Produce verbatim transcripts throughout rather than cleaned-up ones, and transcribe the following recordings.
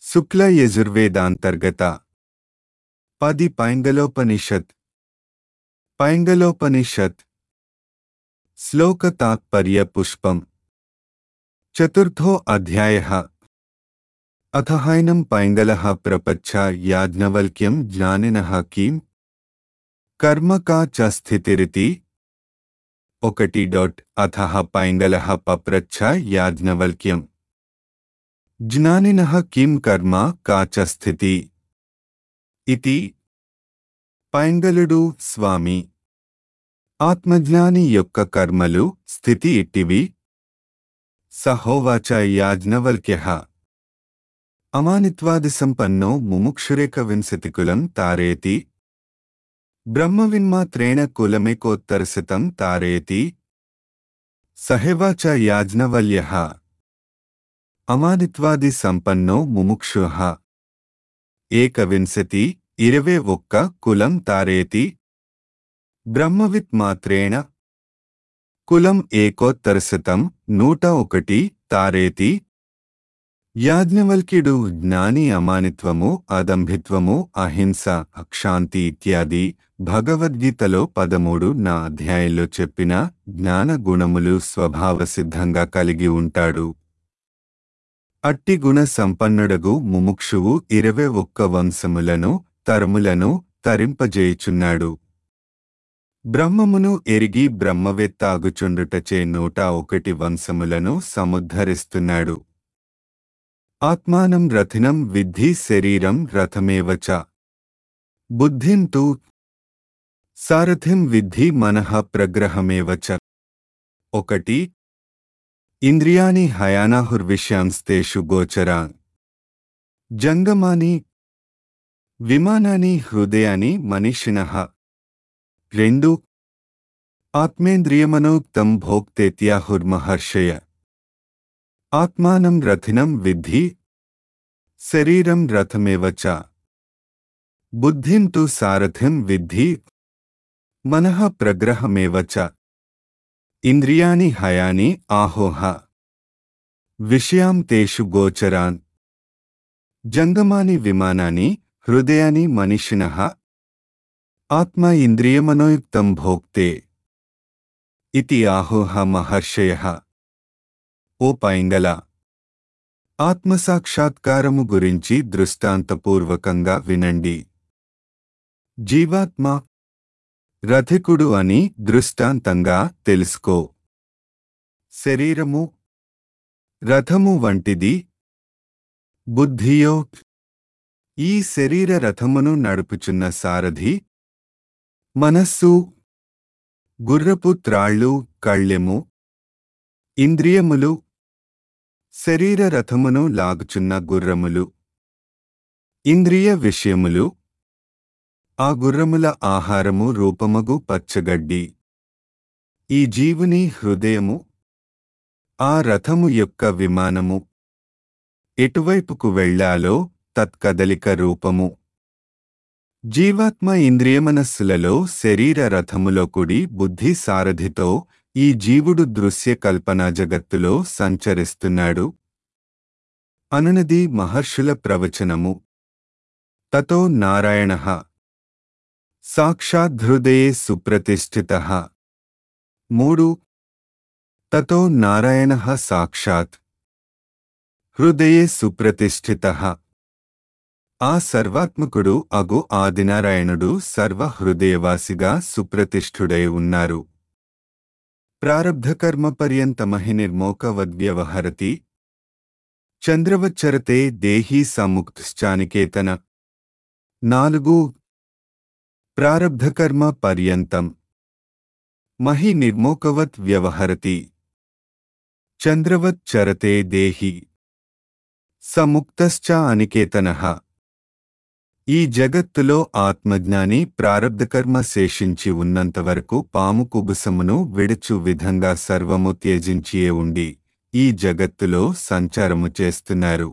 శుక్ల యజుర్వేదాంతర్గత పది పైంగలోపనిషత్ పైంగలోపనిషత్ శ్లోక తాత్పర్య పుష్పం చతుర్థో అధ్యాయః అథ హైనం పైంగలః ప్రపచ్చ యాజ్ఞవల్క్యం జ్ఞానినః కిం కర్మ కా చ స్థితిరితి ఒకటి డాట్ అథః పైంగలః పప్రచ్ఛ యాజ్ఞవల్క్యం జ్ఞానినః కిం కర్మ కా చ స్థితి ఇతి. పైంగలుడు, స్వామి, ఆత్మజ్ఞాని యొక్క కర్మలు స్థితి ఇట్టివి. సహోవాచ యాజ్ఞవల్క్యః అమానిత్వాదిసంపన్నో ముముక్షురేక వింశతికులం తారేతి బ్రహ్మవిన్మాత్రేణ కులమేకోత్తరశతం తారేతి. సహేవాచ యాజ్ఞవల్క్యః అమానిత్వాది సంపన్నో ముముక్షుః ఏకవింశతి ఇరవై ఒక్క కులం తారేతి బ్రహ్మవిత్ మాత్రేణ కులం ఏకోత్తరశతం నూట ఒకటి తారేతి. యాజ్ఞవల్క్యుడు జ్ఞాని అమానిత్వము, అదంభిత్వము, అహింస, అక్షాంతి ఇత్యాది భగవద్గీతలో పదమూడు నా అధ్యాయంలో చెప్పిన జ్ఞాన గుణములు స్వభావసిద్ధంగా కలిగి ఉంటాడు. అట్టి గుణ సంపన్నుడగు ముముక్షువు ఇరవై ఒక్క వంశములను తరములను తరింపజేయుచున్నాడు. బ్రహ్మమును ఎరిగి బ్రహ్మవేత్తాగుచుండుటచే నూట ఒకటి వంశములను సముద్ధరిస్తున్నాడు. ఆత్మానం రథినం విద్ధి శరీరం రథమేవచ బుద్ధిం తు సారథిం విద్ధి మనః ప్రగ్రహమేవచ. ఒకటి ఇంద్రియాణి హయానాహుర్విషయాంస్తేషు గోచరా జంగమాని విమానాని హృదయాని మనీషిణః. రెండు ఆత్మేంద్రియమనోక్తం భోక్తేత్యాహుర్మహర్షయ ఆత్మానం రథినం విద్ధి శరీరం రథమేవచ బుద్ధిం తు సారథిం విద్ధి మనః ప్రగ్రహమేవచ. ఇంద్రియాణి హయాని ఆహోహ విషయాం తేషు గోచరాన్ జంగమాని విమానాని హృదయాని మనీషిణః ఆత్మ ఇంద్రియమనోయుక్తం భోక్తే ఇతి ఆహోహ మహర్షయః. ఓ పైంగల, ఆత్మసాక్షాత్కారము గురించి దృష్టాంతపూర్వకంగా వినండి. జీవాత్మ రథికుడు అని దృష్టాంతంగా తెలుసుకో. శరీరము రథము వంటిది. బుద్ధియో ఈ శరీర రథమును నడుపుచున్న సారథి. మనస్సు గుర్రపు త్రాళ్ళు, కళ్ళెము. ఇంద్రియములు శరీర రథమును లాగుచున్న గుర్రములు. ఇంద్రియ విషయములు ఆ గుర్రముల ఆహారము రూపమగు పచ్చగడ్డి. ఈ జీవుని హృదయము ఆ రథము యొక్క విమానము. ఎటువైపుకు వెళ్ళాలో తత్కదలిక రూపము. జీవాత్మ ఇంద్రియమనస్సులలో శరీర రథములో కుడి బుద్ధి సారథితో ఈ జీవుడు దృశ్య కల్పనా జగత్తులో సంచరిస్తున్నాడు అనునది మహర్షుల ప్రవచనము. తతో నారాయణః సాక్షాద్ధృదయే సుప్రతిష్ఠితః. మూడు తతో నారాయణః సాక్షాత్ హృదయే సుప్రతిష్ఠితః. ఆ సర్వాత్మకుడు అగు ఆదినారాయణుడు సర్వ హృదయవాసిగా సుప్రతిష్ఠుడై ఉన్నారు. ప్రారబ్ధకర్మ పర్యంతమహి నిర్మోకవద్వ్యవహరతి చంద్రవచ్చరతే దేహీ సముక్తశ్చానికేతన. నాలుగు ప్రారబ్ధకర్మ పర్యంతం మహి నిర్మోకవత్ వ్యవహరతి చంద్రవత్ చరతే దేహి సముక్తశ్చ అనికేతనః. ఈ జగత్తులో ఆత్మజ్ఞాని ప్రారబ్ధకర్మ శేషించి ఉన్నంతవరకు పాము కుబుసమును విడుచు విధంగా సర్వము త్యజించియే ఉండి ఈ జగత్తులో సంచారము చేస్తున్నారు.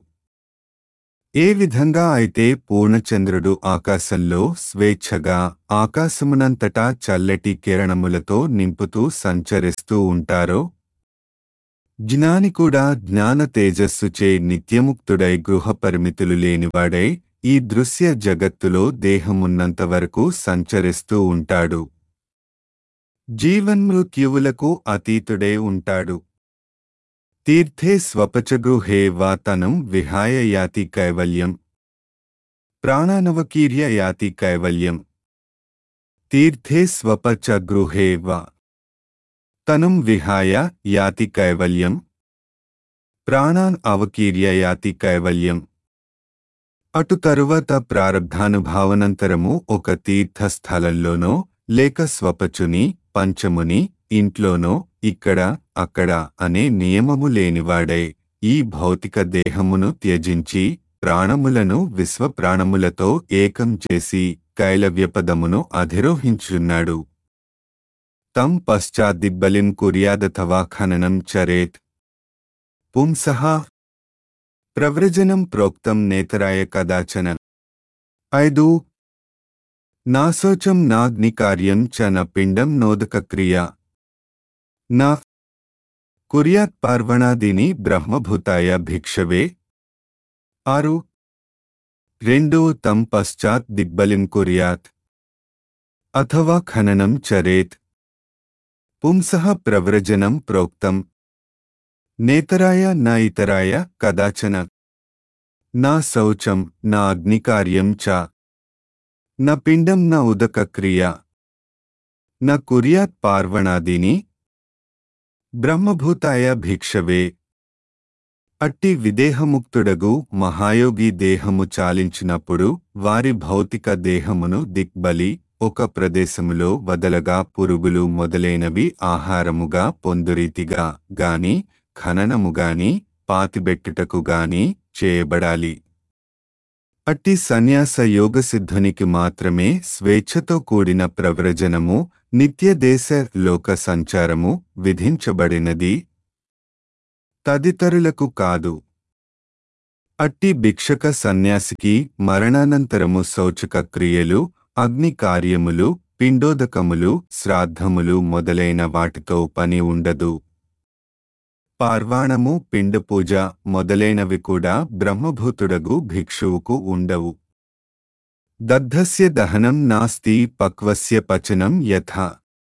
ఏ విధంగా అయితే పూర్ణచంద్రుడు ఆకాశంలో స్వేచ్ఛగా ఆకాశమునంతటా చల్లటి కిరణములతో నింపుతూ సంచరిస్తూ ఉంటారో జ్ఞాని కూడా జ్ఞాన తేజస్సుచే నిత్యముక్తుడై గృహ పరిమితులు లేనివాడై ఈ దృశ్య జగత్తులో దేహమున్నంతవరకు సంచరిస్తూ ఉంటాడు. జీవన్మృత్యువులకు అతీతుడే ఉంటాడు. తీర్థే స్వపచగృహే వా తనం విహాయ యాతి కైవల్యం. ప్రాణానవకీర్య యాతి కైవల్యం. తీర్థే స్వపచగృహే వా తనం విహాయ యాతి కైవల్యం. ప్రాణాన్ అవకీర్య యాతి కైవల్యం. అటు తరువాత ప్రారబ్ధానుభావనంతరము ఒక తీర్థస్థలంలోనో లేక స్వపచుని పంచముని ఇంట్లోనో ఇక్కడ అక్కడ అనే నియమము లేనివాడై ఈ భౌతిక దేహమును త్యజించి ప్రాణములను విశ్వప్రాణములతో ఏకం చేసి కైలవ్యపదమును అధిరోహించున్నాడు. తం పశ్చాద్దిబ్బలిం కుర్యాదథవా ఖననం చరేత్. పుంసః ప్రవ్రజనం ప్రోక్తం నేతరాయ కదాచన. ఐదు నాశోచం నాగ్నికార్యం చ న పిండం నోదకక్రియ నా కుర్యాత్ పార్వణాదిని బ్రహ్మభూతాయ భిక్షవే. ఆరు రెండు తం పశ్చాత్ దిగ్బలిం కుర్యాత్ అథవా ఖననం చరేత్. పుంసః ప్రవ్రజనం ప్రోక్తం నేతరాయ న ఇతరాయ కదాచన. నా శౌచం నా అగ్నికార్యం చ న పిండం న ఉదకక్రియ న కుర్యాత్ పార్వణాదిని బ్రహ్మభూతాయ భిక్షవే. అట్టి విదేహముక్తుడగు మహాయోగి దేహము చాలించినప్పుడు వారి భౌతిక దేహమును దిగ్బలి ఒక ప్రదేశములో వదలగా పురుగులు మొదలైనవి ఆహారముగా పొందురీతిగా గాని ఖననముగాని పాతిబెట్టుటకు గాని చేయబడాలి. అట్టి సన్యాస యోగసిద్ధునికి మాత్రమే స్వేచ్ఛతో కూడిన ప్రవ్రజనము నిత్యదేశ లోక సంచారము విధించబడినది, తదితరులకు కాదు. అట్టి భిక్షక సన్యాసికి మరణానంతరము శౌచక క్రియలు, అగ్ని కార్యములు, పిండోదకములు, శ్రాద్ధములు మొదలైన వాటితో పని ఉండదు. పార్వాణము, పిండపూజ మొదలైనవి కూడా బ్రహ్మభూతుడగు భిక్షువుకు ఉండవు. దగ్ధస్య దహనం నాస్తి పక్వస్య పచనం యథా.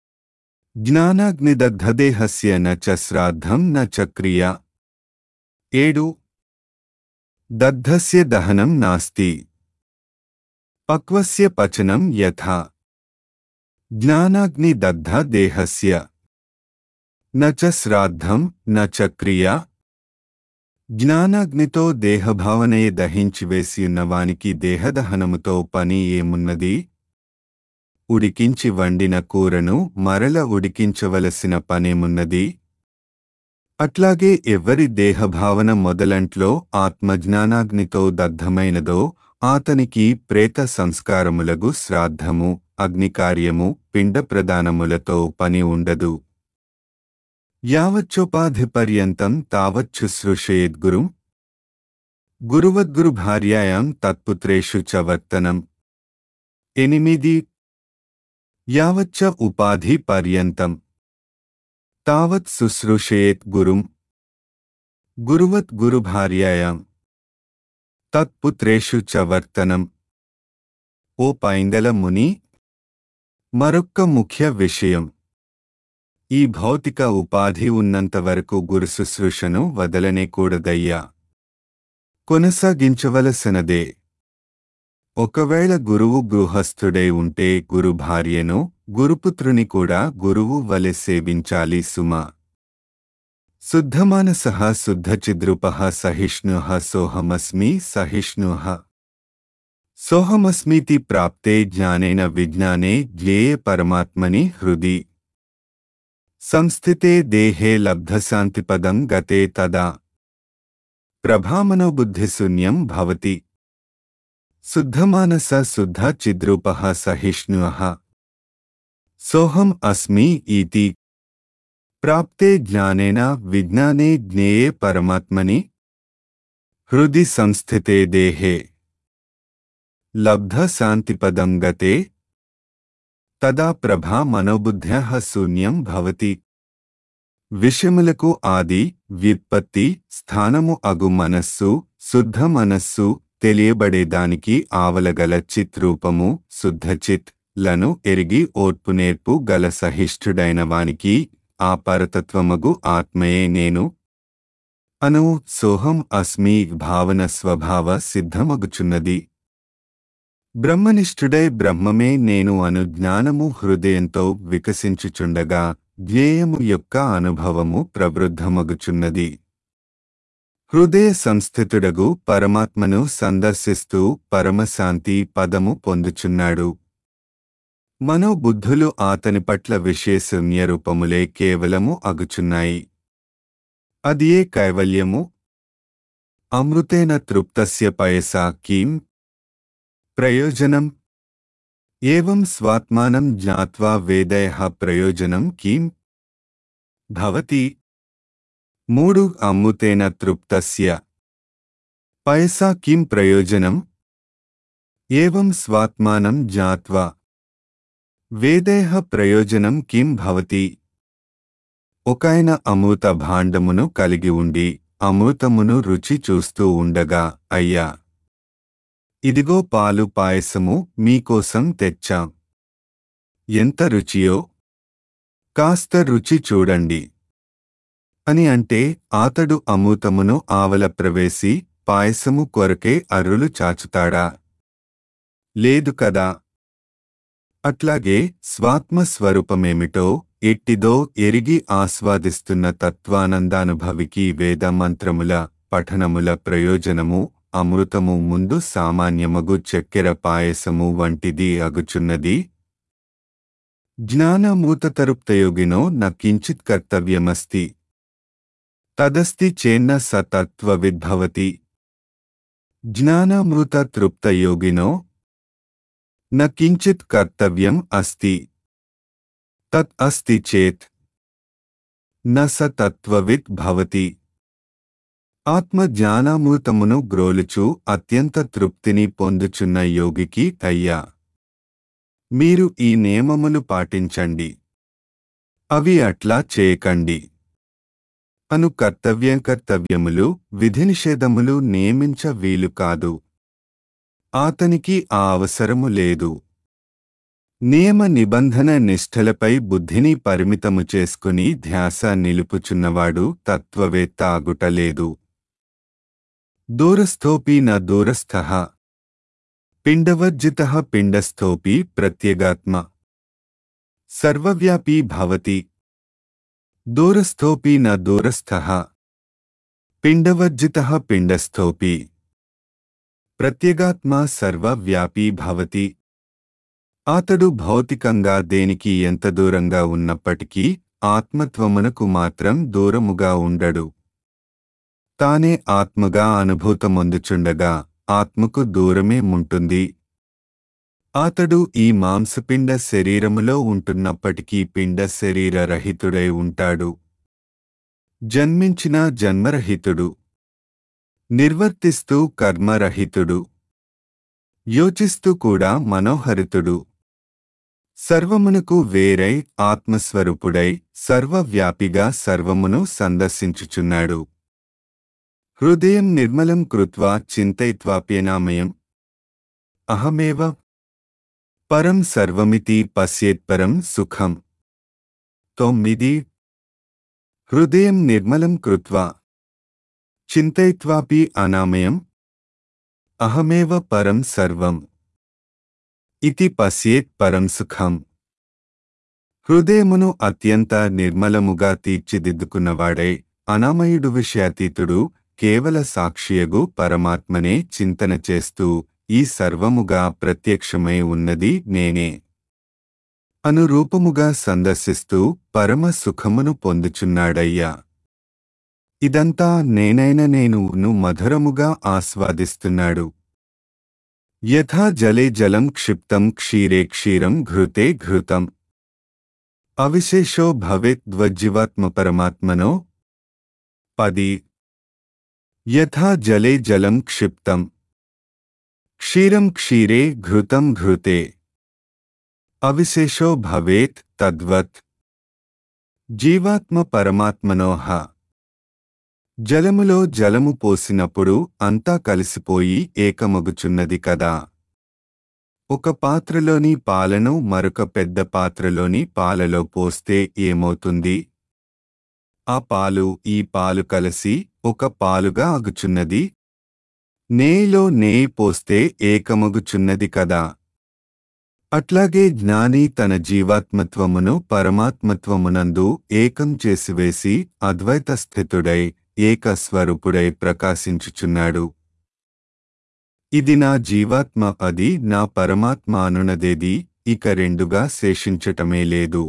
జ్ఞానాగ్నిదగ్ధదేహస్య న చ శ్రాద్ధం న చ క్రియ. ఏడు దగ్ధస్య దహనం నాస్తి పక్వస్య పచనం యథా. జ్ఞానాగ్నిదగ్ధ దేహస్య న చ శ్రాద్ధం న చ క్రియ. జ్ఞానాగ్నితో దేహభావనయే దహించివేసియున్నవానికి దేహదహనముతో పని ఏమున్నది? ఉడికించి వండిన కూరను మరల ఉడికించవలసిన పనేమున్నది? అట్లాగే ఎవ్వరి దేహభావన మొదలంట్లో ఆత్మజ్ఞానాగ్నితో దగ్ధమైనదో ఆతనికి ప్రేత సంస్కారములగు శ్రాద్ధము, అగ్నికార్యము, పిండ ప్రదానములతో పని ఉండదు. యావచ్చోపాధిపర్యంతం తావచ్చుశ్రూషయేద్గురుం గురువద్గురుభార్యాయాం తత్పుత్రేషు చ వర్తనం. ఎనిమిది యావచ్చ ఉపాధి పర్యంతం తావత్ శుశ్రూషయేత్ గురుం గురువత్ గురుభార్యాయాం తత్పుత్రేషు చ వర్తనం. ఓ పైంగల ముని, మరొక్క ముఖ్య విషయం. ఈ భౌతిక ఉపాధి ఉన్నంతవరకు గురు శుశ్రూషను వదలనేకూడదయ్యా, కొనసాగించవలసినదే. ఒకవేళ గురువు గృహస్థుడై ఉంటే గురు భార్యను, గురుపుత్రుని కూడా గురువు వలె సేవించాలి సుమా. శుద్ధమానసః శుద్ధచిద్రూపః సహిష్ణుః సోహమస్మి సహిష్ణుః. సోహమస్మీతి ప్రాప్తే జ్ఞానేన విజ్ఞానే జ్ఞేయే పరమాత్మని హృది. సంస్థితే దేహే లబ్ధశాంతిపదం గతే తదా ప్రభామనోబుద్ధిశూన్యం భవతి. శుద్ధమానస శుద్ధ చిద్రూపః సహిష్ణుః సోహం అస్మి ఈతి ప్రాప్తే జ్ఞానేన విజ్ఞానే జ్ఞేయే పరమాత్మని హృది సంస్థితే దేహే లబ్ధశాంతిపదం గతే తదా ప్రభా మనోబుద్ధ్యః శూన్యం భవతి. విషయములకు ఆది వ్యుత్పత్తి స్థానము అగు మనస్సు శుద్ధ మనస్సు తెలియబడేదానికి ఆవలగల చిత్ రూపము శుద్ధచిత్ లను ఎరిగి ఓర్పునేర్పు గల సహిష్ఠుడైన వానికి ఆ పరతత్వమగు ఆత్మయే నేను అను సోహం అస్మి భావన స్వభావ సిద్ధమగుచున్నది. బ్రహ్మనిష్ఠుడై బ్రహ్మమే నేను అను జ్ఞానము హృదయంతో వికసించుచుండగా ధ్యేయము యొక్క అనుభవము ప్రవృద్ధమగుచున్నది. హృదయ సంస్థితుడగు పరమాత్మను సందర్శిస్తూ పరమశాంతి పదము పొందుచున్నాడు. మనోబుద్ధులు ఆతని పట్ల విశేషణ్యరూపములే కేవలము అగుచున్నాయి. అదియే కైవల్యము. అమృతేన తృప్తస్య పయసా కీం ప్రయోజనం ఏవం స్వాత్మానం జ్ఞాత్వా వేదయః ప్రయోజనం కీం భవతి. మూడు అమృతేన తృప్తస్య పయసా కిం ప్రయోజనం ఏవం స్వాత్మానం జ్ఞాత్వా వేదయః ప్రయోజనం కిం భవతి. ఒకాయన అమృత భాండమును కలిగి ఉండి అమృతమును రుచి చూస్తూ ఉండగా, అయ్యా, ఇదిగో పాలు పాయసము మీకోసం తెచ్చాం, ఎంత రుచియో, కాస్త రుచి చూడండి అని అంటే ఆతడు అమృతమును ఆవల ప్రవేశి పాయసము కొరకే అర్రులు చాచుతాడా? లేదు కదా. అట్లాగే స్వాత్మస్వరూపమేమిటో ఎట్టిదో ఎరిగి ఆస్వాదిస్తున్న తత్వానందానుభవికి వేద మంత్రముల పఠనముల ప్రయోజనము అమృతము ముందు సామాన్యమగు చక్కెర పాయసము వంటిది అగుచున్నది. జ్ఞానమూతతరుప్తయోగినో న కించిత్ కర్తవ్యమస్తి తదస్తి చేన్న స తత్వవిద్భవతి. జ్ఞానామృత తృప్తయోగినో న కించిత్ కర్తవ్యం అస్తి తత్ అస్తి చేత్ న స తత్వవిద్ భవతి. ఆత్మజ్ఞానామృతమును గ్రోలుచు అత్యంత తృప్తిని పొందుచున్న యోగికి, అయ్యా, మీరు ఈ నియమములు పాటించండి, అవి అట్లా చేయకండి అను కర్తవ్యకర్తవ్యములు విధినిషేధములు నియమించ వీలు కాదు. ఆతనికి ఆ అవసరము లేదు. నియమ నిబంధన నిష్ఠలపై బుద్ధిని పరిమితము చేసుకుని ధ్యాస నిలుపుచున్నవాడు తత్వవేత్త ఆగుటలేదు. దూరస్థోపి న దూరస్థః పిండవర్జితః పిండస్థోపి ప్రత్యేగాత్మ సర్వవ్యాపీ భవతి. దూరస్థోపి న దూరస్థః పిండవర్జితః పిండస్థోపి ప్రత్యేగాత్మ సర్వవ్యాపీ భవతి. ఆతడు భౌతికంగా దేనికి ఎంత దూరంగా ఉన్నప్పటికీ ఆత్మత్వమునకు మాత్రం దూరముగా ఉండడు. తానే ఆత్మగా అనుభూతమొందుచుండగా ఆత్మకు దూరమే ఉంటుంది. ఆతడు ఈ మాంసపిండ శరీరములో ఉంటున్నప్పటికీ పిండ శరీర రహితుడై ఉంటాడు. జన్మించిన జన్మరహితుడు, నిర్వర్తిస్తూ కర్మరహితుడు, యోచిస్తూ కూడా మనోహరితుడు, సర్వమునకు వేరై ఆత్మస్వరూపుడై సర్వవ్యాపిగా సర్వమును సందర్శించుచున్నాడు. హృదయం నిర్మలం కృత్వా చింతయిత్వాప్యనామయం అహమేవ పరం సర్వమితి పశ్యేత్పరం సుఖం. తొమ్మిది హృదయం నిర్మలం కృత్వా చింతయిత్వాపి అనామయం అహమేవ పరం సర్వం ఇతి పశ్యేత్ పరం సుఖం. హృదయమును అత్యంత నిర్మలముగా తీర్చిదిద్దుకున్నవాడై అనామయుడు విషయాతీతుడు కేవల సాక్షియగు పరమాత్మనే చింతన చేస్తూ ఈ సర్వముగా ప్రత్యక్షమై ఉన్నది నేనే అనురూపముగా సందర్శిస్తూ పరమ సుఖమును పొందుచున్నాడయ్యా. ఇదంతా నేనైన నేనును మధురముగా ఆస్వాదిస్తున్నాడు. యథా జలే జలం క్షిప్తం క్షీరే క్షీరం ఘృతే ఘృతం అవిశేషో భవేత్ ద్వజ్జీవాత్మ పరమాత్మనో. పది యథా జలే జలం క్షిప్తం క్షీరం క్షీరే ఘృతం ఘృతే అవిశేషో భవేత్ తద్వత్ జీవాత్మ పరమాత్మనోహ. జలములో జలము పోసినప్పుడు అంతా కలిసిపోయి ఏకమగుచున్నది కదా. ఒక పాత్రలోని పాలను మరొక పెద్ద పాత్రలోని పాలలో పోస్తే ఏమవుతుంది? ఆ పాలు ఈ పాలు కలిసి ఒక పాలుగా అగుచున్నది. నేయిలో నేయి పోస్తే ఏకమగుచున్నది కదా. అట్లాగే జ్ఞాని తన జీవాత్మత్వమును పరమాత్మత్వమునందు ఏకం చేసివేసి అద్వైత స్థితుడై ఏకస్వరూపుడై ప్రకాశించుచున్నాడు. ఇది నా జీవాత్మ, అది నా పరమాత్మ అనునదేది ఇక రెండుగా శేషించటమే లేదు.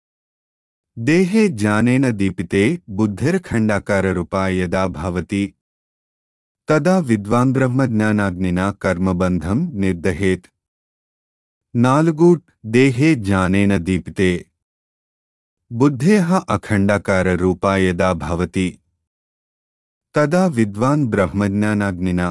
దేహే జ్ఞానేన దీపితే బుద్ధిర్ఖండాకార రూపా యదా భవతి తదా విద్వాన్ బ్రహ్మజ్ఞానాగ్నినా కర్మబంధం నిర్దహేత్. నాలుగు. దేహే జ్ఞానేన దీపితే బుద్ధేః అఖండాకార రూపా యదా భవతి తదా విద్వాన్ బ్రహ్మజ్ఞానాగ్నినా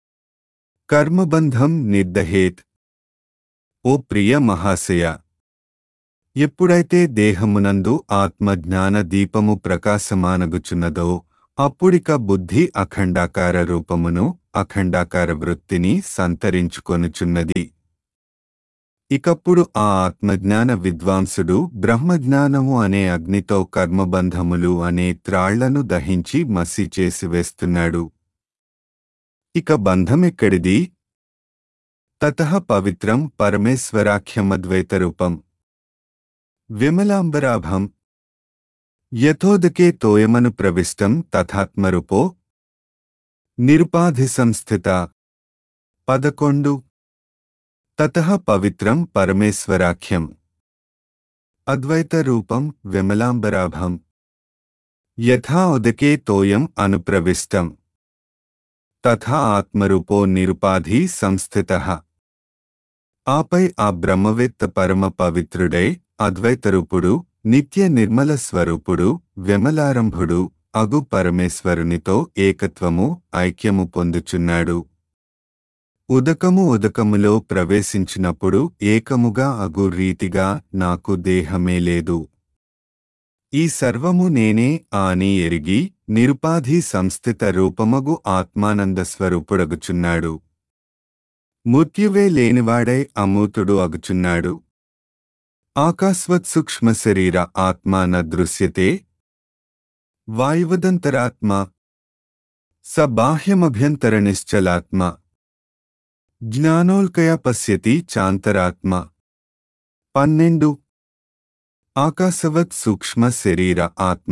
కర్మబంధం నిర్దహేత్. ఓ ప్రియ మహాశయ, ఎప్పుడైతే దేహమునందు ఆత్మజ్ఞాన దీపము ప్రకాశమానగుచున్నదో అప్పుడిక బుద్ధి అఖండాకార రూపమును అఖండాకార వృత్తిని సంతరించుకొనుచున్నది. ఇకప్పుడు ఆ ఆత్మజ్ఞాన విద్వాంసుడు బ్రహ్మజ్ఞానము అనే అగ్నితో కర్మబంధములు అనే త్రాళ్లను దహించి మసి చేసివేస్తున్నాడు. ఇక బంధమెక్కడిది? తతః పవిత్రం పరమేశ్వరాఖ్యమద్వైతరూపం విమలాంబరాభం యథోదకే తోయమను ప్రవిష్టం తథాత్మరూపో నిరుపాధిసంస్థిత. పదకొండు. తతః పవిత్రం పరమేశ్వరాఖ్యం అద్వైతరూపం విమలాంబరాభం యథా ఉదకే తోయం అనుప్రవిష్టం తథా ఆత్మరూపో నిరుపాధి సంస్థితః. ఆపై ఆ బ్రహ్మవేత్త పరమ పవిత్రుడై అద్వైతరూపుడు నిత్య నిర్మల స్వరూపుడు విమలారంభుడు అగు పరమేశ్వరునితో ఏకత్వము ఐక్యము పొందుచున్నాడు. ఉదకము ఉదకములో ప్రవేశించినప్పుడు ఏకముగా అగు రీతిగా నాకు దేహమే లేదు, ఈ సర్వము నేనే అని ఎరిగి నిరుపాధి సంస్థిత రూపమగు ఆత్మానంద స్వరూపుడగుచున్నాడు. మృత్యువే లేనివాడై అమూతుడు అగుచున్నాడు. ఆకాశవత్ సూక్ష్మ శరీర ఆత్మా న దృశ్యతే వాయువదంతరాత్మ స బాహ్యమభ్యంతర నిశ్చలాత్మ జ్ఞానోల్కయ పశ్యతి చాంతరాత్మ. పన్నెండు. ఆకాశవత్ సూక్ష్మ శరీర ఆత్మ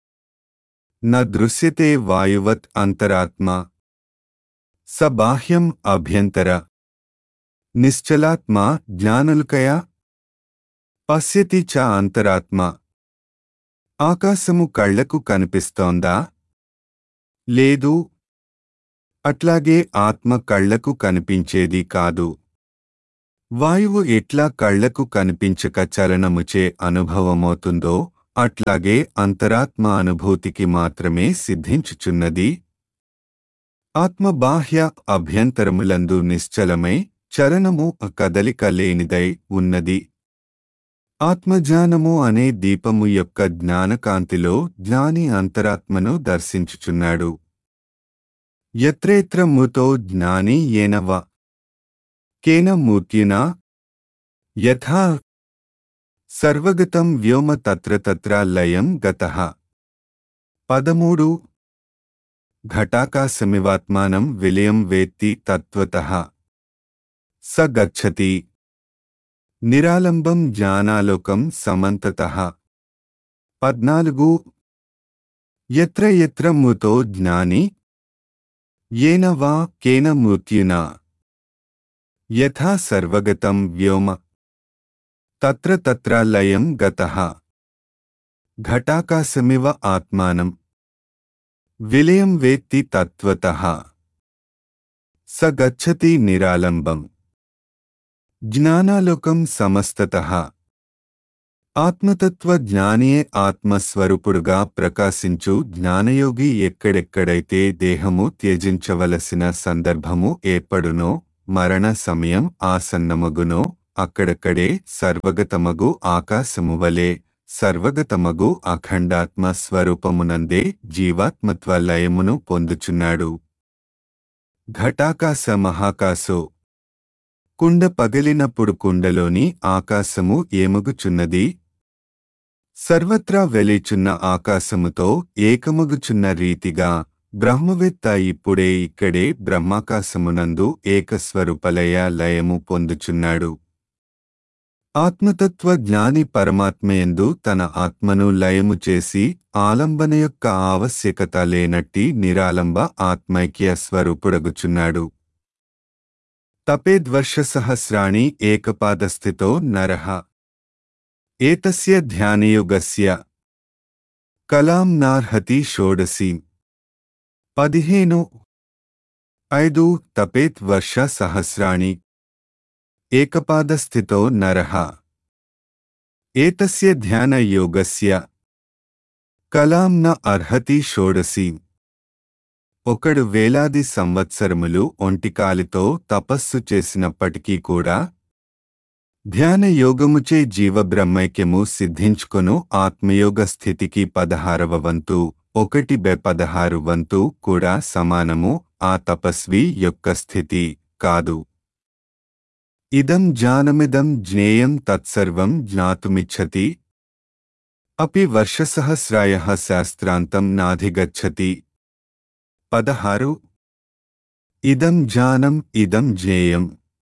న దృశ్యతే వాయువత్ అంతరాత్మ స బాహ్యం అభ్యంతర నిశ్చలాత్మ జ్ఞానోల్కయ పశ్యతి చ అంతరాత్మ. ఆకాశము కళ్లకు కనిపిస్తోందా? లేదు. అట్లాగే ఆత్మ కళ్లకు కనిపించేది కాదు. వాయువు ఎట్లా కళ్లకు కనిపించక చలనముచే అనుభవమవుతుందో అట్లాగే అంతరాత్మ అనుభూతికి మాత్రమే సిద్ధించుచున్నది. ఆత్మ బాహ్య అభ్యంతరములందు నిశ్చలమై చలనము కదలిక లేనిదై ఉన్నది. ఆత్మజ్ఞానము అనే దీపము యొక్క జ్ఞానకాంతిలో జ్ఞాని అంతరాత్మను దర్శించుచున్నాడు. యత్రేత్ర మూతో జ్ఞాని ఏన వా కేన మూర్త్యునా యథా సర్వగతం వ్యోమ తత్ర తత్ర లయం గతః. పదమూడు. ఘటాకాశమివాత్మానం విలయం వేత్తి తత్వతః స గచ్చతి నిరాలంబం జ్ఞానాలోకం సమంతతః. పద్నాలుగు. యత్ర యత్ర మూతో జ్ఞాని ఏన వా కేన మూర్త్యునా యథా సర్వగతం వ్యోమ తత్ర తత్ర లయం గతః. ఘటాకాశమివ ఆత్మానం విలయం వేత్తి తత్వతః స గచ్చతి నిరాలంబం జ్ఞానాలోకం సమస్తతః. ఆత్మతత్వ జ్ఞానియే ఆత్మస్వరూపుడుగా ప్రకాశించు జ్ఞానయోగి ఎక్కడెక్కడైతే దేహము త్యజించవలసిన సందర్భము ఏర్పడునో, మరణ సమయం ఆసన్నమగునో అక్కడక్కడే సర్వగతమగు ఆకాశము వలె సర్వగతమగు అఖండాత్మ స్వరూపమునందే జీవాత్మత్వ లయమును పొందుచున్నాడు. ఘటాకాశ మహాకాశో. కుండ పగిలినప్పుడు కుండలోని ఆకాశము ఏమగుచున్నది? సర్వత్రా వెలిచున్న ఆకాశముతో ఏకమగుచున్న రీతిగా బ్రహ్మవేత్త ఇప్పుడే ఇక్కడే బ్రహ్మాకాశమునందు ఏకస్వరూపలయ లయము పొందుచున్నాడు. ఆత్మతత్వ జ్ఞాని పరమాత్మయందు తన ఆత్మను లయము చేసి ఆలంబన యొక్క ఆవశ్యకత లేనట్టి నిరాలంబ ఆత్మైక్య స్వరూపుడగుచున్నాడు. తపేద్వర్ష సహస్రాణి ఏకపాదస్థితో నరః. ఏతస్య ధ్యానయోగస్య కలాం నార్హతి షోడశీం. పదిహేను ఐదు తపేత్ వర్ష సహస్రాణి ఏకపాదస్థితో నరః. ఏతస్య ధ్యానయోగస్య కలాం న అర్హతి షోడశీం. ఒకడు వేలాది సంవత్సరములు ఒంటికాలితో తపస్సు చేసినప్పటికీ కూడా ధ్యానయోగముచే జీవబ్రహ్మైక్యము సిద్ధించుకొను ఆత్మయోగ స్థితికి పదహారవ వంతు ఒకటి బె పదహారు వంతు కూడా సమానము ఆ తపస్వి యొక్క స్థితి కాదు. ఇదం జ్ఞానమిదం జ్ఞేయం తత్సర్వం జ్ఞాతుమిచ్చతి అపి వర్షసహస్రాయః శాస్త్రాంతం నాధిగచ్చతి. పదహారు ఇదం జ్ఞానం ఇదం జ్ఞేయం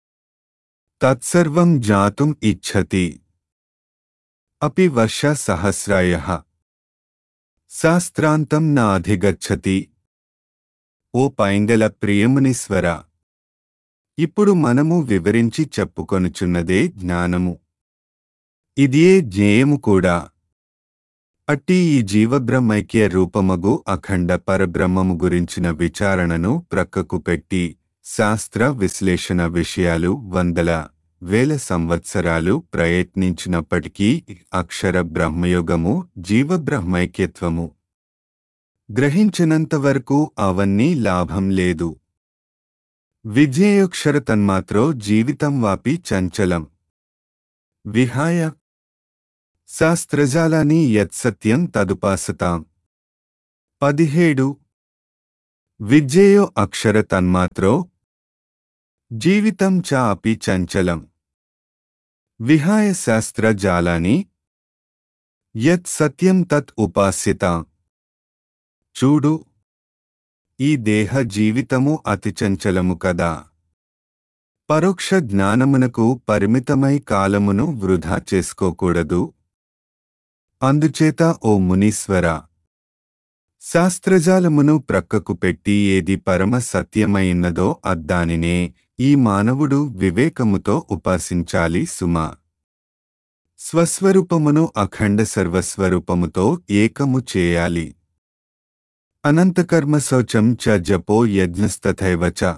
తత్సర్వం జ్ఞాతుం ఇచ్చతి అపి వర్ష సహస్రాయః శాస్త్రాంతం న అధిగచ్చతి. ఓ పైంగల ప్రియమునీశ్వర, ఇప్పుడు మనము వివరించి చెప్పుకొనుచున్నదే జ్ఞానము. ఇదియే జ్ఞేయము కూడా. అట్టి ఈ జీవబ్రహ్మైక్య రూపమగు అఖండ పరబ్రహ్మము గురించిన విచారణను ప్రక్కకు పెట్టి శాస్త్ర విశ్లేషణ విషయాలు వందల వేల సంవత్సరాలు ప్రయత్నించినప్పటికీ అక్షర బ్రహ్మయోగము జీవబ్రహ్మైక్యత్వము గ్రహించినంతవరకు అవన్నీ లాభం లేదు. విజ్ఞేయోక్షర తన్మాత్రో జీవితం వాపి చంచలం విహాయ శాస్త్రజాలాని యత్సత్యం తదుపాసతాం. పదిహేడు విజ్ఞేయో అక్షర తన్మాత్రో జీవితం చ అపి చంచలం విహాయ శాస్త్రజాలాని యత్ సత్యం తత్ ఉపాస్యతాం. చూడు, ఈ దేహ జీవితము అతి చంచలము కదా. పరోక్ష జ్ఞానమునకు పరిమితమై కాలమును వృధా చేసుకోకూడదు. అందుచేత ఓ మునీశ్వర, శాస్త్రజాలమును ప్రక్కకు పెట్టి ఏది పరమ సత్యమైనదో అద్దానినే ఈ మానవుడు వివేకముతో ఉపాసించాలి సుమా. స్వస్వరూపమును అఖండ సర్వస్వరూపముతో ఏకము చేయాలి. అనంతకర్మ శౌచం చ జపో యజ్ఞస్తథైవ చ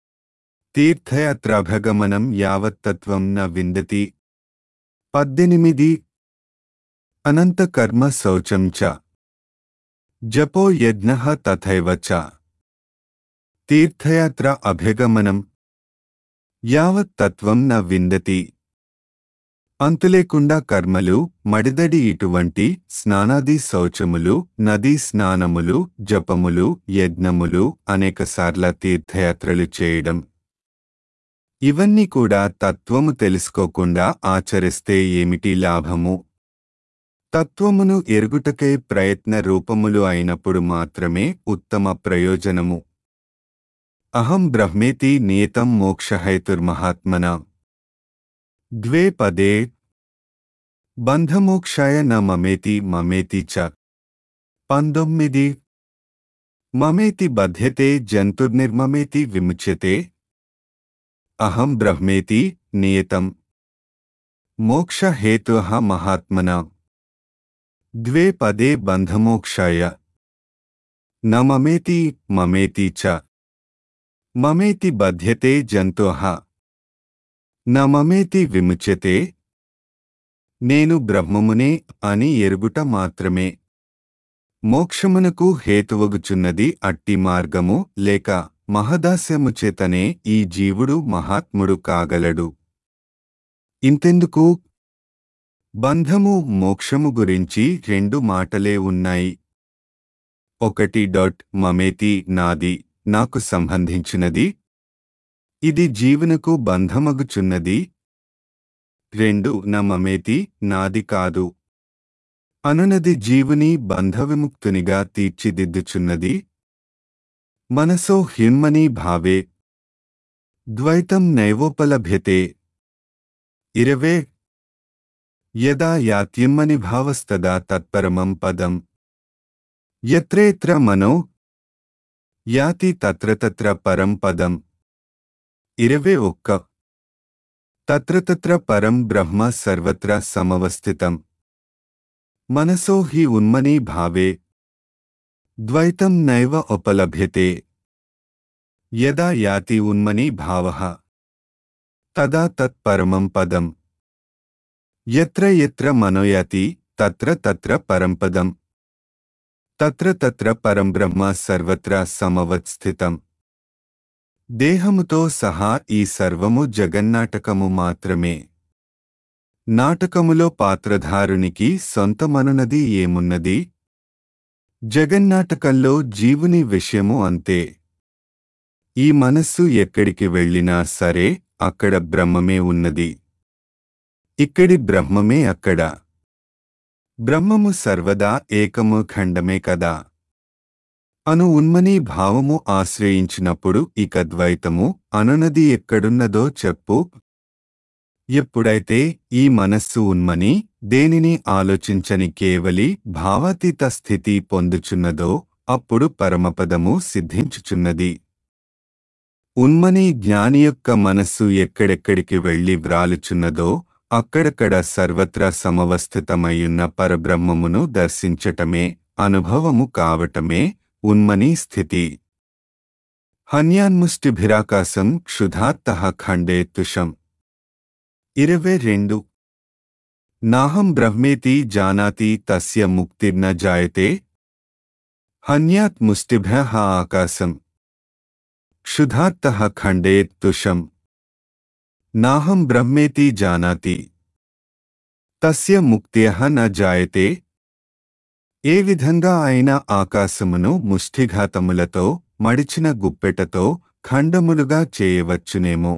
తీర్థయాత్రాభగమనం యావత్తత్వం న విందతి. పద్దెనిమిది అనంతకర్మ శౌచం చ జపో యజ్ఞః తథైవ చ తీర్థయాత్ర అభిగమనం యావత్ తత్వం న విందతి. అంతులేకుండా కర్మలు, మడిదడి ఇటువంటి స్నానాది శౌచములు, నదీ స్నానములు, జపములు, యజ్ఞములు, అనేకసార్ల తీర్థయాత్రలు చేయడం, ఇవన్నీ కూడా తత్వము తెలుసుకోకుండా ఆచరిస్తే ఏమిటి లాభము? తత్వమును ఎరుగుటకై ప్రయత్న రూపములు అయినప్పుడు మాత్రమే ఉత్తమ ప్రయోజనము. అహం బ్రహ్మేతి నియతం మోక్షహేతుర్మహాత్మనా. ద్వే పదే బంధమోక్షాయ న మమేతి మమేతి చ. పంతొమ్మిది మమేతి బధ్యతే జంతుర్నిర్మమేతి విముచ్యతే. అహం బ్రహ్మేతి నియతం మోక్షహేతుః మహాత్మనా. ద్వే పదే బంధమోక్షాయ న మమేతి మమేతి చ. మమేతి బధ్యతే జంతుః న మమేతి విముచ్యతే. నేను బ్రహ్మమునే అని ఎరుగుట మాత్రమే. మోక్షమునకు హేతువగుచున్నది అట్టి మార్గము లేక మహదాస్యము చేతనే ఈ జీవుడు మహాత్ముడు కాగలడు. ఇంతెందుకు? బంధము మోక్షము గురించి రెండు మాటలే ఉన్నాయి. ఒకటి డాట్ మమేతి నాది, నాకు సంబంధించినది, ఇది జీవునకు బంధమగుచున్నది. రెండు న మమేతి నాది కాదు అనునది జీవుని బంధవిముక్తునిగా తీర్చిదిద్దుచున్నది. మనసో హ్యున్మనీ భావే ద్వైతం నైవోపలభ్యతే. ఇరవే యదా యాత్యున్మని భావస్తదా తత్పరమం పదం. యత్రేత్ర మనో యాతి తత్ర తత్ర పరం పదం. ఇరవే ఒక్క తత్ర తత్ర పరం బ్రహ్మ సర్వత్ర సమవస్థితం. మనసో హి ఉన్మనీ భావే ద్వైతం నైవ ఉపలభ్యతే. యదా యాతి ఉన్మనీ భావః తదా తత్ పరమం పదం. యత్ర యత్ర మనోయాతి తత్ర తత్ర పరం పదం. తత్ర తత్ర పరం బ్రహ్మ సర్వత్ర సమవత్స్థితం. దేహముతో సహా ఈ సర్వము జగన్నాటకము మాత్రమే. నాటకములో పాత్రధారునికి సొంతమనునది ఏమున్నది? జగన్నాటకంలో జీవుని విషయము అంతే. ఈ మనస్సు ఎక్కడికి వెళ్ళినా సరే అక్కడ బ్రహ్మమే ఉన్నది. ఇక్కడి బ్రహ్మమే అక్కడ. బ్రహ్మము సర్వదా ఏకము ఖండమే కదా. అను ఉన్మనీ భావము ఆశ్రయించినప్పుడు ఇక ద్వైతము అనునది ఎక్కడున్నదో చెప్పు. ఎప్పుడైతే ఈ మనస్సు ఉన్మని, దేనిని ఆలోచించని కేవలి భావాతీత స్థితి పొందుచున్నదో అప్పుడు పరమపదము సిద్ధించుచున్నది. ఉన్మని జ్ఞాని యొక్క మనస్సు ఎక్కడెక్కడికి వెళ్లి వ్రాలుచున్నదో అక్కడక్కడ సర్వత్రా సమవస్థితమయ్యున్న పరబ్రహ్మమును దర్శించటమే, అనుభవము కావటమే ఉన్మనీ స్థితి. హన్యాన్ముష్టిభిరాకాశం క్షుధార్తః ఖండే తుషం. ఇరవై రెండు నాహం బ్రహ్మేతి జానాతి తస్య ముక్తిర్న జాయతే. హన్యాత్ ముష్టిభ్యః ఆకాశం క్షుధార్తః ఖండే తుషం. నాహం బ్రహ్మేతి జానాతి తస్య ముక్త్యః న జాయతే. ఏ విధంగా అయినా ఆకాశమును ముష్ఠిఘాతములతో, మడిచిన గుప్పెటతో ఖండములుగా చేయవచ్చునేమో.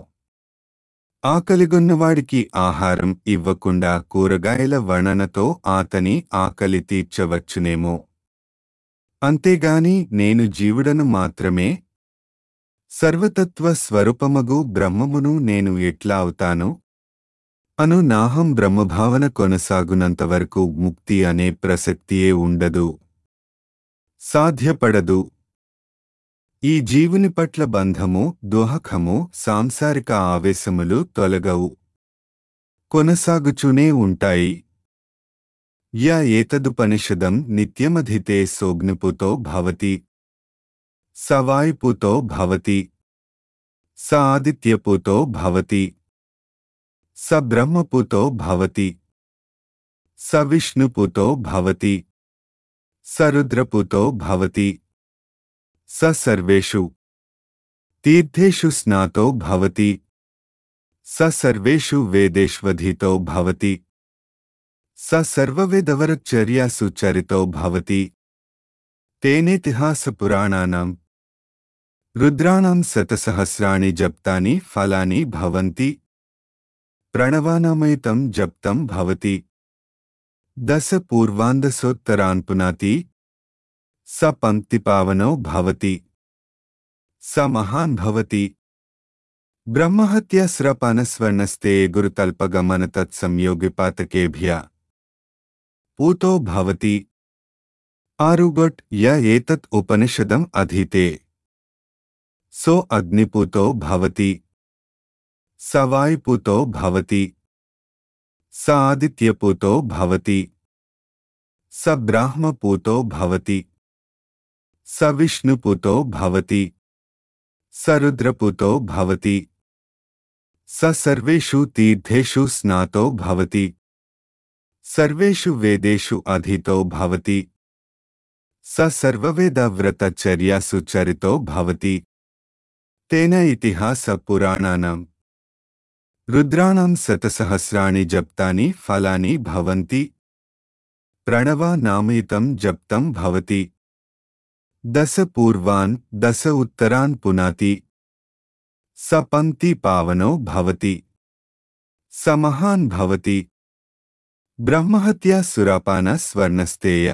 ఆకలిగొన్నవాడికి ఆహారం ఇవ్వకుండా కూరగాయల వర్ణనతో ఆతని ఆకలి తీర్చవచ్చునేమో. అంతేగాని నేను జీవుడను మాత్రమే, సర్వతత్వ స్వరూపమగు బ్రహ్మమును నేను ఎట్లా అవుతాను అను నాహం బ్రహ్మభావన కొనసాగునంతవరకు ముక్తి అనే ప్రసక్తియే ఉండదు, సాధ్యపడదు. ఈ జీవుని పట్ల బంధము, దోహకము, సాంసారిక ఆవేశములు తొలగవు, కొనసాగుచూనే ఉంటాయి. య ఏతదుపనిషదం నిత్యమధితే సోగ్నిపుతో భవతి, స వాయుపుతో భవతి, స ఆదిత్యపుతో భవతి, స బ్రహ్మపుతో భవతి, స విష్ణుపుతో భవతి, స రుద్రపుతో భవతి, స సర్వేషు తీర్థేషు స్నాతో భవతి, స సర్వేషు వేదేష్వధితో భవతి, స సర్వవేదవరచర్యాసు చరితో భవతి. తేనేతిహాస పురాణానాం రుద్రాణాం శతసహస్రాణి జప్తాని ఫలాని భవంతి. ప్రణవానామయుతం జప్తం భవతి. దశ పూర్వాందసోత్తరాన్ పునాతి. స పంక్తిపావనో భవతి. స మహాన్ భవతి. బ్రహ్మహత్యాస్రపానస్వర్ణస్తే గురుతల్పగమనతత్సంయోగిపాతకేభ్య పూతో భవతి. ఆరుగొట్ య ఏతత్ ఉపనిషదం అధీతే సో అగ్నిపూతో భవతి, స వాయుపూతో భవతి, స ఆదిత్యపూతో భవతి, స బ్రాహ్మపూతో భవతి, స విష్ణుపూతో భవతి, స రుద్రపూతో భవతి, స సర్వేషు తీర్థేషు స్నాతో భవతి, సర్వేషు వేదేషు అధీతో భవతి, స సర్వవేదవ్రతచర్యాసు చరితో భవతి. తేన ఇతిహాస పురాణానాం రుద్రాణం శతసహస్రాణి జప్తాని ఫలాని భవంతి ప్రణవ నామయుతం జప్తం భవతి దశ పూర్వాన్ దశ ఉత్తరాన్ పునాతి స పంక్తి పావనో భవతి స మహాన్ భవతి బ్రహ్మహత్యా సురాపాన స్వర్ణస్తేయ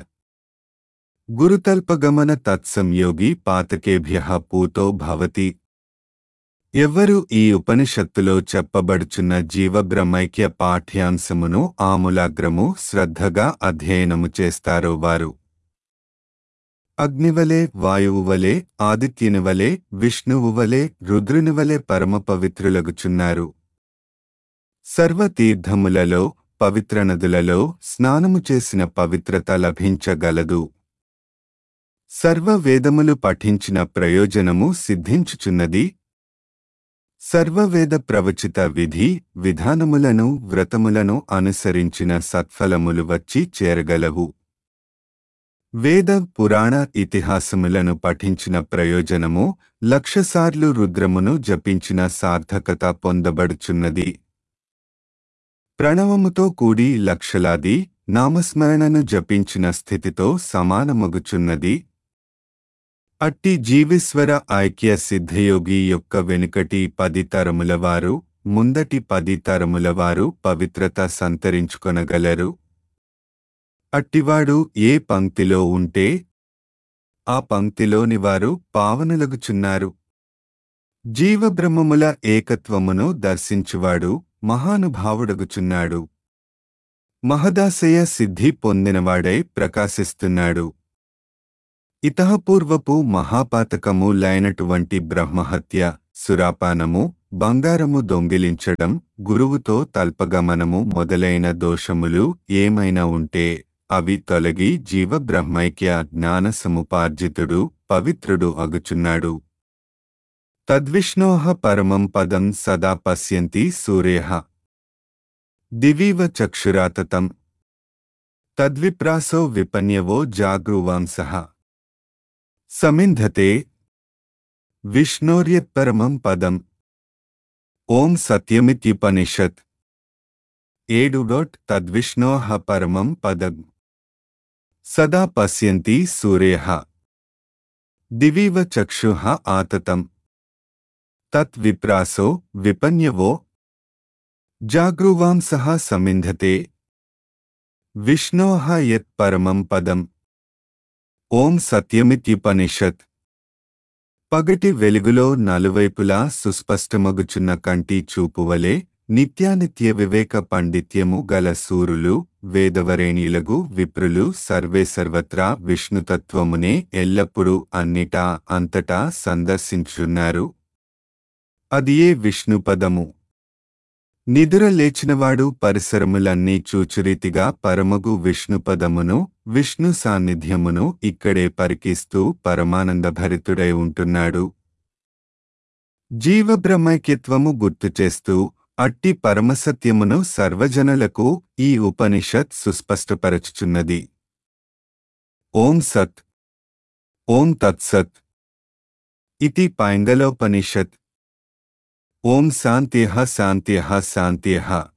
గురుతల్పగమన తత్సంయోగి పాతకేభ్యః పూతో భవతి. ఎవ్వరు ఈ ఉపనిషత్తులో చెప్పబడుచున్న జీవబ్రహ్మైక్య పాఠ్యాంశమును ఆమూలాగ్రము శ్రద్ధగా అధ్యయనము చేస్తారో వారు అగ్నివలే, వాయువువలే, ఆదిత్యునివలే, విష్ణువువలే, రుద్రునివలే పరమ పవిత్రులగుచున్నారు. సర్వతీర్థములలో, పవిత్ర నదులలో స్నానము చేసిన పవిత్రత లభించగలదు. సర్వ వేదములు పఠించిన ప్రయోజనము సిద్ధించుచున్నది. సర్వవేద ప్రవచిత విధి విధానములను వ్రతములను అనుసరించిన సత్ఫలములు వచ్చి చేరగలవు. వేద పురాణ ఇతిహాసములను పఠించిన ప్రయోజనము లక్షసార్లు రుద్రమును జపించిన సార్థకత పొందబడుచున్నది. ప్రణవముతో కూడి లక్షలాది నామస్మరణను జపించిన స్థితితో సమానమగుచున్నది. అట్టి జీవేశ్వర ఐక్య సిద్ధయోగి యొక్క వెనుకటి పది తరములవారు, ముందటి పది తరములవారు పవిత్రత సంతరించుకొనగలరు. అట్టివాడు ఏ పంక్తిలో ఉంటే ఆ పంక్తిలోని వారు పావనులగుచున్నారు. జీవబ్రహ్మముల ఏకత్వమును దర్శించువాడు మహానుభావుడగుచున్నాడు. మహదాశయ సిద్ధి పొందినవాడై ప్రకాశిస్తున్నాడు. ఇతఃపూర్వపు మహాపాతకము లైనటువంటి బ్రహ్మహత్య, సురాపానము, బంగారము దొంగిలించడం, గురువుతో తల్పగమనము మొదలైన దోషములు ఏమైనా ఉంటే అవి తొలగి జీవబ్రహ్మైక్య జ్ఞాన సముపార్జితుడు పవిత్రుడు అగుచున్నాడు. తద్విష్ణోః పరమం పదం సదా పశ్యంతి సూర్యః దివీవ చక్షురాతతం తద్విప్రాసో విపన్యవో జాగృవాంసః సమింధతే విష్ణోర్యత్పరమం పదం. ఓం సత్యమిత్యుపనిషత్. ఏడు డొట్ తద్విష్ణోః పరమం పదం సదా పశ్యంతి సూర్యః దివీవ చక్షుః ఆతతం తత్ విప్రాసో విపన్యవో జాగృవాంసః సమింధతే విష్ణోః యత్ పరమం పదం. ఓం సత్యమిత్యుపనిషత్. పగటి వెలుగులో నలువైపులా సుస్పష్టమగుచున్న కంటి చూపువలే నిత్యానిత్య వివేక పండిత్యము గల సూరులు, వేదవరేణీలగు విప్రులు సర్వే సర్వత్రా విష్ణుతత్వమునే ఎల్లప్పుడూ అన్నిటా అంతటా సందర్శించున్నారు. అదియే విష్ణుపదము. నిదుర లేచినవాడు పరిసరములన్నీ చూచురీతిగా పరమగు విష్ణుపదమును, విష్ణు సాన్నిధ్యమును ఇక్కడే పరికిస్తూ పరమానందభరితుడై ఉంటున్నాడు. జీవబ్రహ్మైక్యత్వము గుర్తుచేస్తూ అట్టి పరమసత్యమును సర్వజనులకు ఈ ఉపనిషత్ సుస్పష్టపరచుచున్నది. ఓం సత్. ఓం తత్సత్. ఇతి పైంగలోపనిషత్. ఓం శాంత్యః శాంత్యః శాంత్యః.